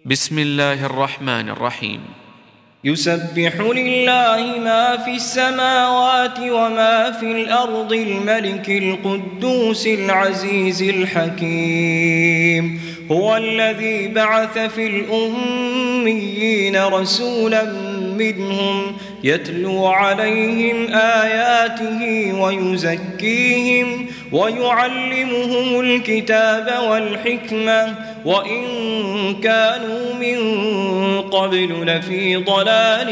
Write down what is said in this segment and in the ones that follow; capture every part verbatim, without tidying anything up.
بسم الله الرحمن الرحيم. يسبح لله ما في السماوات وما في الأرض الملك القدوس العزيز الحكيم. هو الذي بعث في الأميين رسولا منهم يتلو عليهم آياته ويزكيهم ويعلمهم الكتاب والحكمة وإن كانوا من قبل لفي ضلال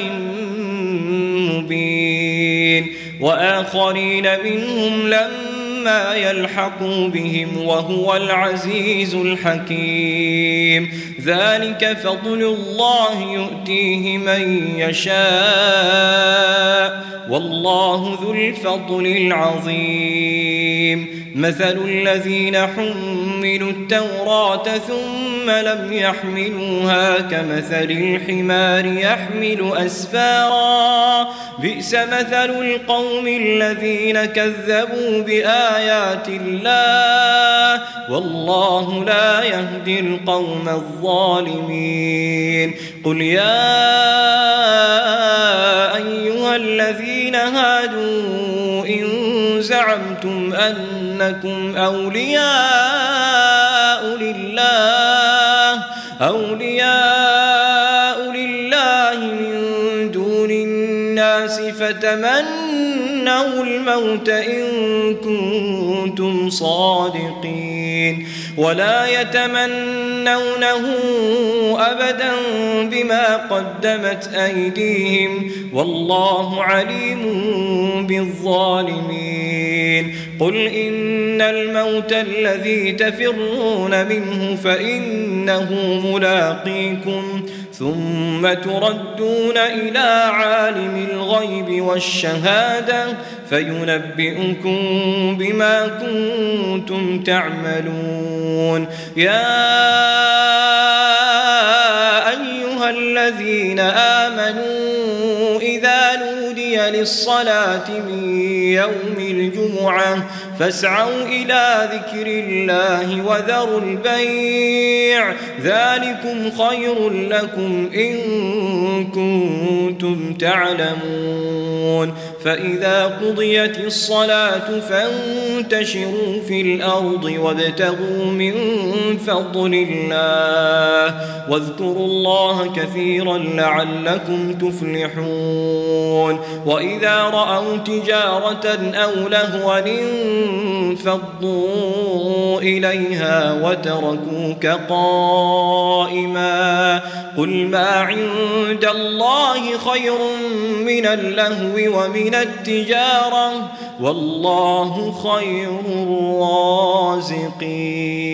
مبين، وآخرين منهم لما يلحقوا بهم وهو العزيز الحكيم. ذلك فضل الله يؤتيه من يشاء والله ذو الفضل العظيم. مثل الذين حملوا التوراة ثم لم يحملوها كمثل الحمار يحمل أسفارا، بئس مثل القوم الذين كذبوا بآيات الله والله لا يهدي القوم الظالمين. قل يا أيها الذين هادوا إن زعمتم أنكم أولياء لله أولياء لله من دون الناس فتمنوا الموت إن كنتم صادقين ولا يتمنونه أبدا بما قدمت أيديهم والله عليم بالظالمين. قل إن الموت الذي تفرون منه فإنه ملاقيكم ثم تردون إلى عالم الغيب والشهادة فينبئكم بما كنتم تعملون. يا أيها الذين آمنوا إذا نودي للصلاة من يوم الجمعة فاسعوا إلى ذكر الله وذروا البيع ذلكم خير لكم إن كنتم تعلمون. فإذا قضيت الصلاة فانتشروا في الأرض وابتغوا من فضل الله واذكروا الله كثيرا لعلكم تفلحون. وإذا رأوا تجارة أو لهوا انفضوا إليها وتركوك قائما قل ما عند الله خير من اللهو ومن التجارة والله خير الرازقين.